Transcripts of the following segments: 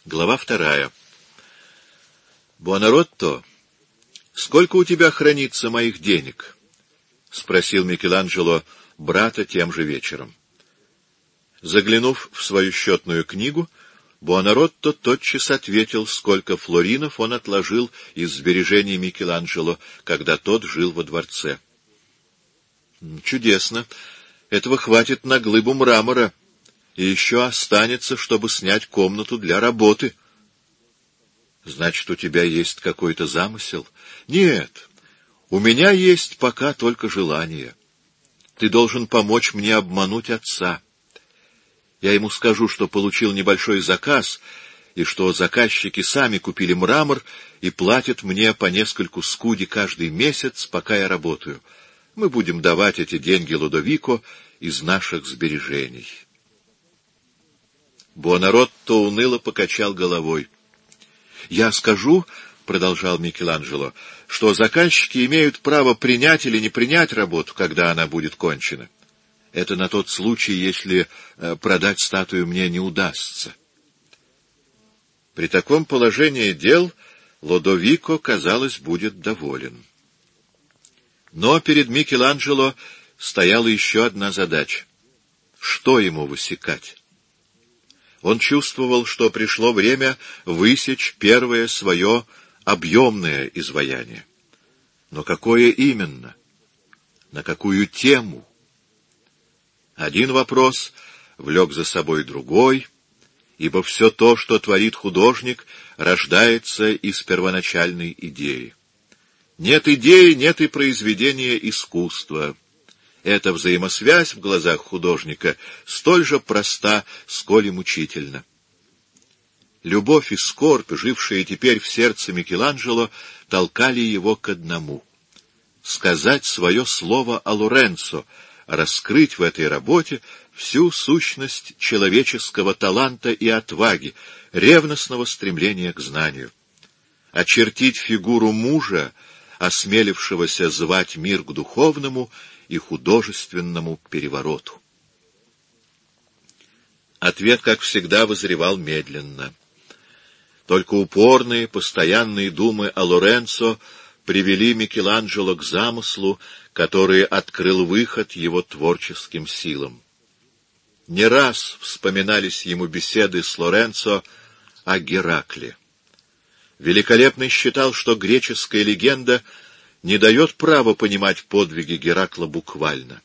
Глава 2. «Буонаротто, сколько у тебя хранится моих денег?» — спросил Микеланджело брата тем же вечером. Заглянув в свою счетную книгу, Буонаротто тотчас ответил, сколько флоринов он отложил из сбережений Микеланджело, когда тот жил во дворце. «Чудесно! Этого хватит на глыбу мрамора, и еще останется, чтобы снять комнату для работы». «Значит, у тебя есть какой-то замысел?» «Нет, у меня есть пока только желание. Ты должен помочь мне обмануть отца. Я ему скажу, что получил небольшой заказ, и что заказчики сами купили мрамор и платят мне по нескольку скуди каждый месяц, пока я работаю. Мы будем давать эти деньги Лодовико из наших сбережений». Буонаротто уныло покачал головой. «Я скажу, — продолжал Микеланджело, — что заказчики имеют право принять или не принять работу, когда она будет кончена. Это на тот случай, если продать статую мне не удастся». При таком положении дел Лодовико, казалось, будет доволен. Но перед Микеланджело стояла еще одна задача. Что ему высекать? Он чувствовал, что пришло время высечь первое свое объемное изваяние. Но какое именно? На какую тему? Один вопрос влек за собой другой, ибо все то, что творит художник, рождается из первоначальной идеи. Нет идеи, нет и произведения искусства. Эта взаимосвязь в глазах художника столь же проста, сколь и мучительна. Любовь и скорбь, жившие теперь в сердце Микеланджело, толкали его к одному — сказать свое слово о Лоренцо, раскрыть в этой работе всю сущность человеческого таланта и отваги, ревностного стремления к знанию. Очертить фигуру мужа, осмелившегося звать мир к духовному и художественному перевороту. Ответ, как всегда, вызревал медленно. Только упорные, постоянные думы о Лоренцо привели Микеланджело к замыслу, который открыл выход его творческим силам. Не раз вспоминались ему беседы с Лоренцо о Геракле. Великолепный считал, что греческая легенда не дает права понимать подвиги Геракла буквально.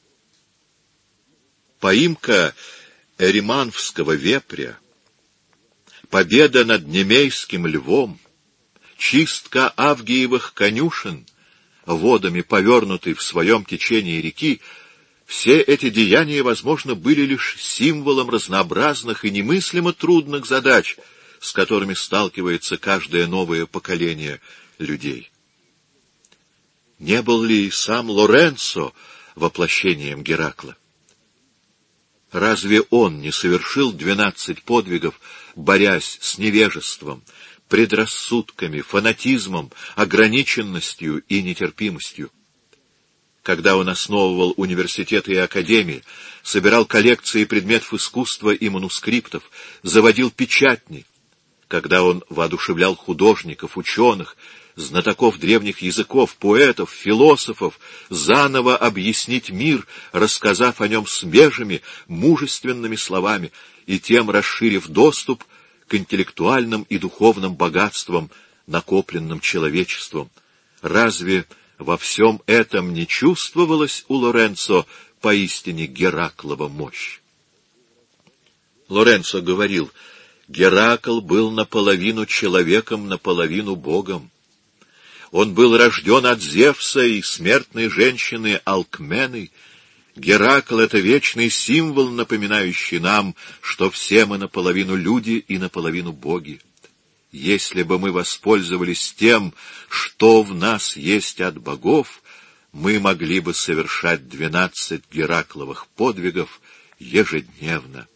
Поимка эриманфского вепря, победа над немейским львом, чистка Авгиевых конюшен, водами повернутой в своем течении реки — все эти деяния, возможно, были лишь символом разнообразных и немыслимо трудных задач, с которыми сталкивается каждое новое поколение людей. Не был ли и сам Лоренцо воплощением Геракла? Разве он не совершил 12 подвигов, борясь с невежеством, предрассудками, фанатизмом, ограниченностью и нетерпимостью? Когда он основывал университеты и академии, собирал коллекции предметов искусства и манускриптов, заводил печатни, когда он воодушевлял художников, ученых, знатоков древних языков, поэтов, философов, заново объяснить мир, рассказав о нем свежими, мужественными словами и тем расширив доступ к интеллектуальным и духовным богатствам, накопленным человечеством. Разве во всем этом не чувствовалась у Лоренцо поистине Гераклова мощь? Лоренцо говорил: Геракл был наполовину человеком, наполовину богом. Он был рожден от Зевса и смертной женщины Алкмены. Геракл — это вечный символ, напоминающий нам, что все мы наполовину люди и наполовину боги. Если бы мы воспользовались тем, что в нас есть от богов, мы могли бы совершать 12 Геракловых подвигов ежедневно.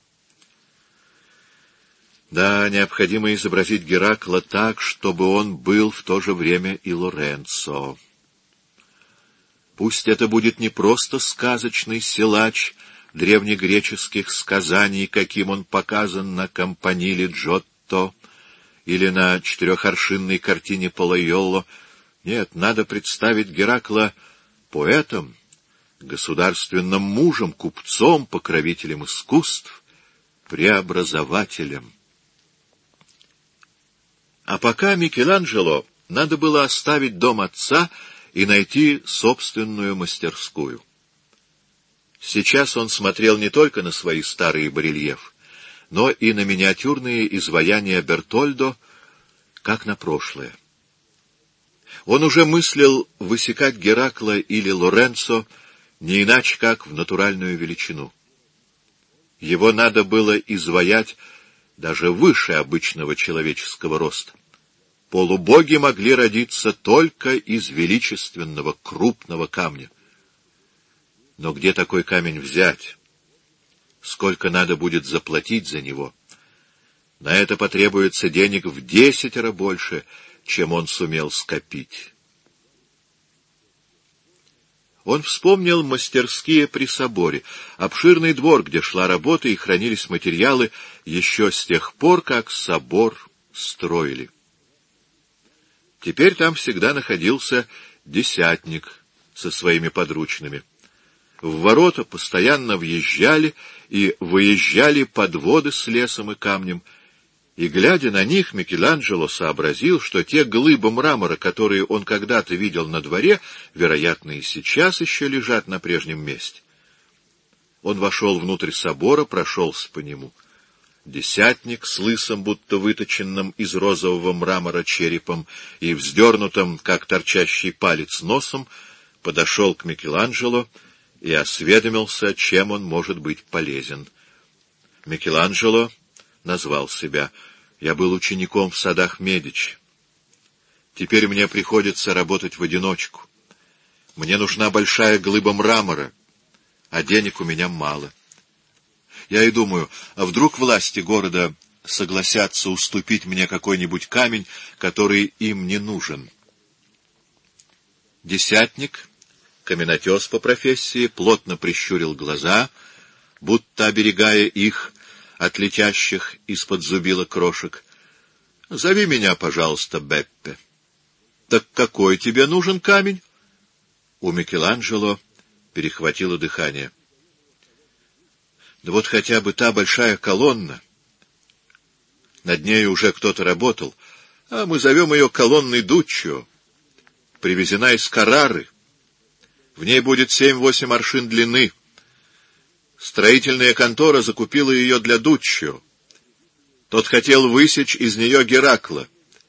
Да, необходимо изобразить Геракла так, чтобы он был в то же время и Лоренцо. Пусть это будет не просто сказочный силач, древнегреческих сказаний, каким он показан на кампаниле Джотто или на четырехаршинной картине Полайолло. Нет, надо представить Геракла поэтом, государственным мужем, купцом, покровителем искусств, преобразователем. А пока Микеланджело надо было оставить дом отца и найти собственную мастерскую. Сейчас он смотрел не только на свои старые барельефы, но и на миниатюрные изваяния Бертольдо, как на прошлое. Он уже мыслил высекать Геракла или Лоренцо не иначе, как в натуральную величину. Его надо было изваять даже выше обычного человеческого роста. Полубоги могли родиться только из величественного крупного камня. Но где такой камень взять? Сколько надо будет заплатить за него? На это потребуется денег в 10 раз больше, чем он сумел скопить. Он вспомнил мастерские при соборе, обширный двор, где шла работа и хранились материалы еще с тех пор, как собор строили. Теперь там всегда находился десятник со своими подручными. В ворота постоянно въезжали и выезжали подводы с лесом и камнем, и, глядя на них, Микеланджело сообразил, что те глыбы мрамора, которые он когда-то видел на дворе, вероятно, и сейчас еще лежат на прежнем месте. Он вошел внутрь собора, прошелся по нему. Десятник с лысым, будто выточенным из розового мрамора черепом и вздернутым, как торчащий палец, носом, подошел к Микеланджело и осведомился, чем он может быть полезен. Микеланджело назвал себя: «Я был учеником в садах Медичи. Теперь мне приходится работать в одиночку. Мне нужна большая глыба мрамора, а денег у меня мало. Я и думаю, а вдруг власти города согласятся уступить мне какой-нибудь камень, который им не нужен». Десятник, каменотес по профессии, плотно прищурил глаза, будто оберегая их от летящих из-под зубила крошек. — Зови меня, пожалуйста, Беппе. — Так какой тебе нужен камень? У Микеланджело перехватило дыхание. — Да вот хотя бы та большая колонна. Над ней уже кто-то работал, а мы зовем ее колонной Дуччо. Привезена из Каррары. В ней будет 7-8 аршин длины. Строительная контора закупила ее для Дуччо. Тот хотел высечь из нее Геракла.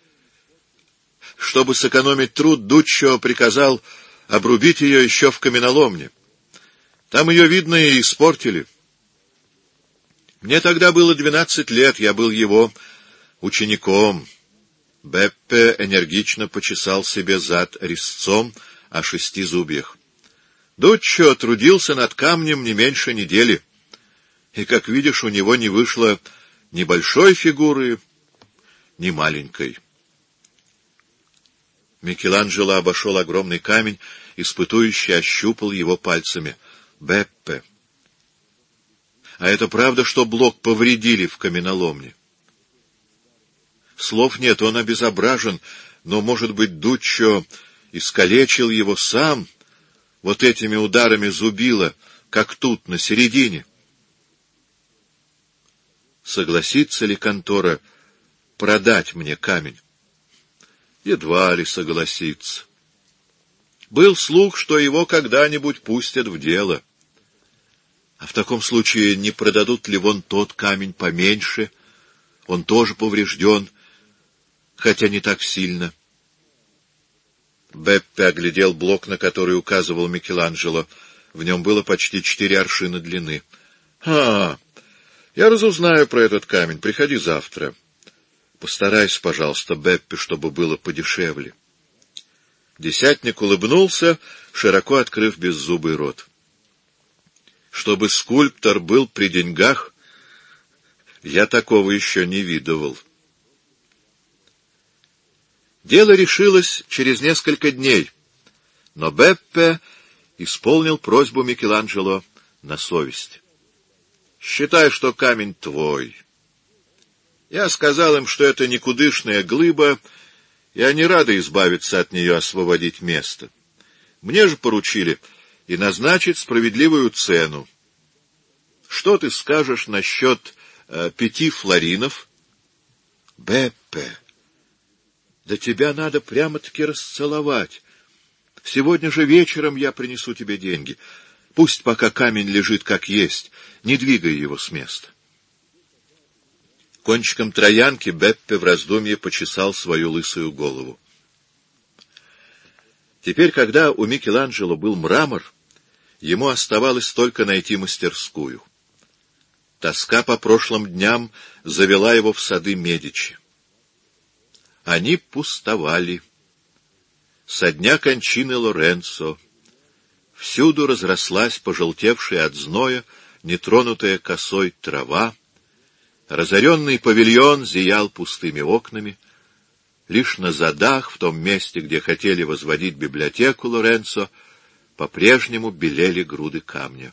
Чтобы сэкономить труд, Дуччо приказал обрубить ее еще в каменоломне. Там ее, видно, и испортили. Мне тогда было 12 лет, я был его учеником. Беппе энергично почесал себе зад резцом о 6 зубьях. Дуччо трудился над камнем не меньше недели, и, как видишь, у него не вышло ни большой фигуры, ни маленькой. Микеланджело обошел огромный камень, испытующе ощупал его пальцами. Беппе. А это правда, что блок повредили в каменоломне? Слов нет, он обезображен, но, может быть, Дуччо искалечил его сам вот этими ударами зубила, как тут, на середине. Согласится ли контора продать мне камень? Едва ли согласится. Был слух, что его когда-нибудь пустят в дело. А в таком случае не продадут ли вон тот камень поменьше? Он тоже поврежден, хотя не так сильно. Беппе оглядел блок, на который указывал Микеланджело. В нем было почти 4 аршина длины. — я разузнаю про этот камень. Приходи завтра. Постарайся, пожалуйста, Беппе, чтобы было подешевле. Десятник улыбнулся, широко открыв беззубый рот. Чтобы скульптор был при деньгах, я такого еще не видывал. Дело решилось через несколько дней, но Беппе исполнил просьбу Микеланджело на совесть. Считай, что камень твой. Я сказал им, что это никудышная глыба, и они рады избавиться от нее, освободить место. Мне же поручили и назначить справедливую цену. Что ты скажешь насчет 5 флоринов? Беппе, да тебя надо прямо-таки расцеловать. Сегодня же вечером я принесу тебе деньги. Пусть пока камень лежит как есть, не двигай его с места. Кончиком троянки Беппе в раздумье почесал свою лысую голову. Теперь, когда у Микеланджело был мрамор, ему оставалось только найти мастерскую. Тоска по прошлым дням завела его в сады Медичи. Они пустовали. Со дня кончины Лоренцо всюду разрослась пожелтевшая от зноя, нетронутая косой трава, разоренный павильон зиял пустыми окнами. Лишь на задах, в том месте, где хотели возводить библиотеку Лоренцо, по-прежнему белели груды камня.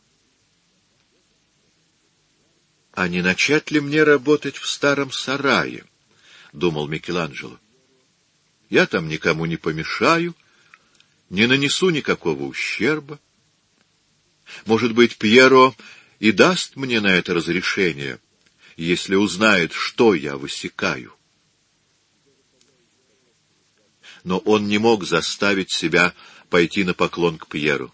«А не начать ли мне работать в старом сарае?» — думал Микеланджело. «Я там никому не помешаю, не нанесу никакого ущерба. Может быть, Пьеро и даст мне на это разрешение, если узнает, что я высекаю». Но он не мог заставить себя пойти на поклон к Пьеру.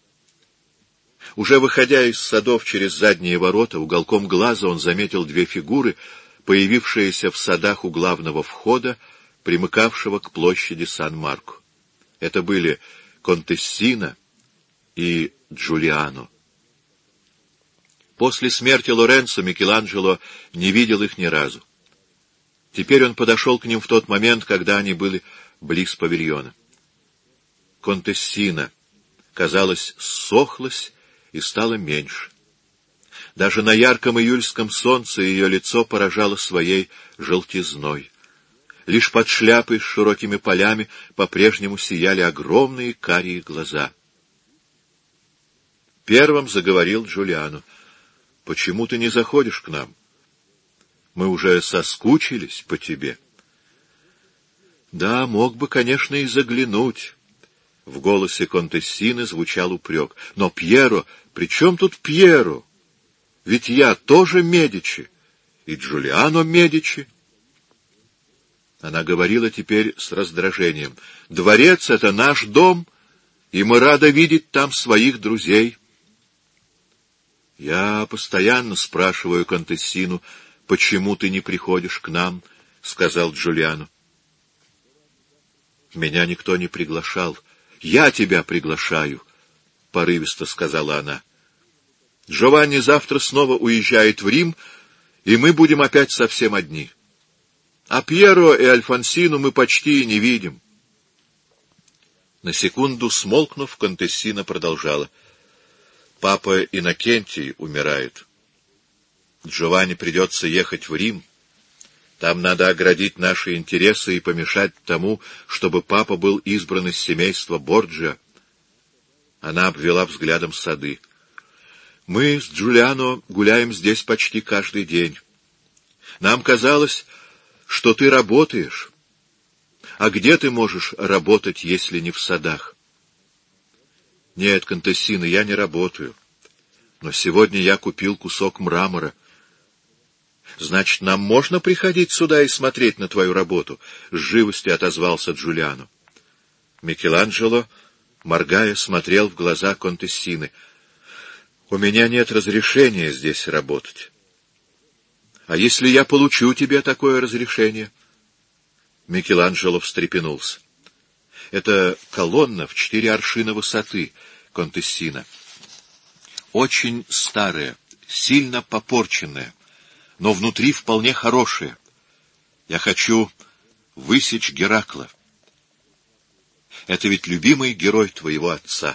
Уже выходя из садов через задние ворота, уголком глаза он заметил 2 фигуры, появившиеся в садах у главного входа, примыкавшего к площади Сан-Марко. Это были Контессина и Джулиано. После смерти Лоренцо Микеланджело не видел их ни разу. Теперь он подошел к ним в тот момент, когда они были близ павильона. Контессина, казалось, ссохлась и стала меньше. Даже на ярком июльском солнце ее лицо поражало своей желтизной. Лишь под шляпой с широкими полями по-прежнему сияли огромные карие глаза. Первым заговорил Джулиано. «Почему ты не заходишь к нам? Мы уже соскучились по тебе». «Да, мог бы, конечно, и заглянуть». В голосе Контессины звучал упрек. «Но Пьеро... При чем тут Пьеро? Ведь я тоже Медичи, и Джулиано Медичи». Она говорила теперь с раздражением. «Дворец — это наш дом, и мы рады видеть там своих друзей». «Я постоянно спрашиваю Контессину, почему ты не приходишь к нам», — сказал Джулиано. «Меня никто не приглашал. Я тебя приглашаю», — порывисто сказала она. «Джованни завтра снова уезжает в Рим, и мы будем опять совсем одни. А Пьеро и Альфонсину мы почти и не видим». На секунду смолкнув, Контессина продолжала. «Папа Иннокентий умирает. Джованни придется ехать в Рим. Там надо оградить наши интересы и помешать тому, чтобы папа был избран из семейства Борджиа». Она обвела взглядом сады. «Мы с Джулиано гуляем здесь почти каждый день. Нам казалось, что ты работаешь. А где ты можешь работать, если не в садах?» «Нет, Контессина, я не работаю. Но сегодня я купил кусок мрамора». «Значит, нам можно приходить сюда и смотреть на твою работу?» — с живостью отозвался Джулиано. Микеланджело, моргая, смотрел в глаза Контессины. «У меня нет разрешения здесь работать». «А если я получу тебе такое разрешение?» Микеланджело встрепенулся. «Это колонна в 4 аршина высоты, Контессина. Очень старая, сильно попорченная, но внутри вполне хорошая. Я хочу высечь Геракла. Это ведь любимый герой твоего отца».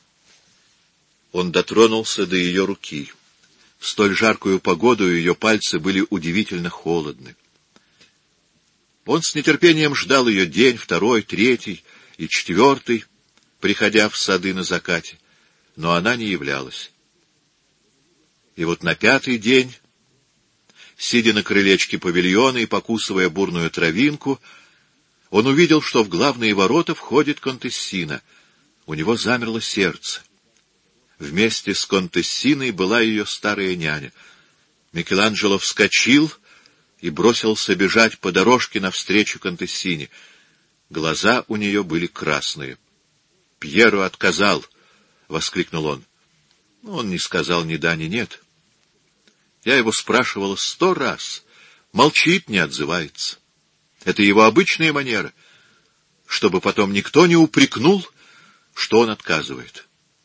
Он дотронулся до ее руки. В столь жаркую погоду ее пальцы были удивительно холодны. Он с нетерпением ждал ее день, 2, 3 и 4, приходя в сады на закате, но она не являлась. И вот на 5-й день, сидя на крылечке павильона и покусывая бурную травинку, он увидел, что в главные ворота входит контессина. У него замерло сердце. Вместе с контессиной была ее старая няня. Микеланджело вскочил и бросился бежать по дорожке навстречу контессине. Глаза у нее были красные. — Пьеро отказал! — воскликнул он. Он не сказал ни да, ни нет. Я его спрашивала 100 раз. Молчит, не отзывается. Это его обычная манера, чтобы потом никто не упрекнул, что он отказывает.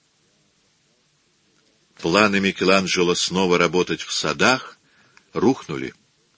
Планы Микеланджело снова работать в садах рухнули.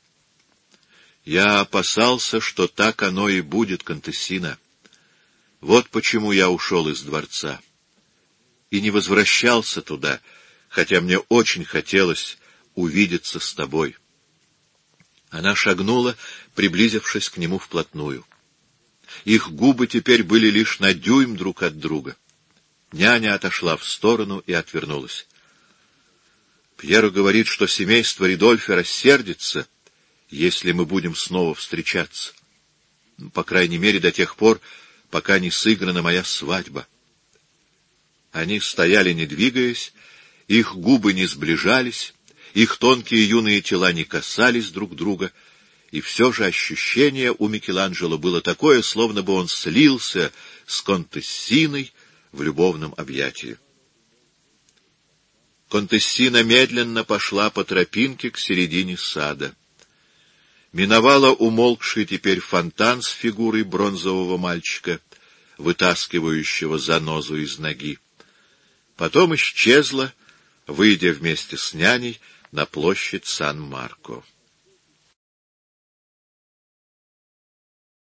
Я опасался, что так оно и будет, контессина. Вот почему я ушел из дворца. И не возвращался туда, хотя мне очень хотелось увидеться с тобой. Она шагнула, приблизившись к нему вплотную. Их губы теперь были лишь на дюйм друг от друга. Няня отошла в сторону и отвернулась. Пьеро говорит, что семейство Ридольфи рассердится, если мы будем снова встречаться. По крайней мере, до тех пор, пока не сыграна моя свадьба. Они стояли, не двигаясь, их губы не сближались, их тонкие юные тела не касались друг друга, и все же ощущение у Микеланджело было такое, словно бы он слился с контессиной в любовном объятии. Контессина медленно пошла по тропинке к середине сада. Миновала умолкший теперь фонтан с фигурой бронзового мальчика, вытаскивающего занозу из ноги. Потом исчезла, выйдя вместе с няней на площадь Сан-Марко.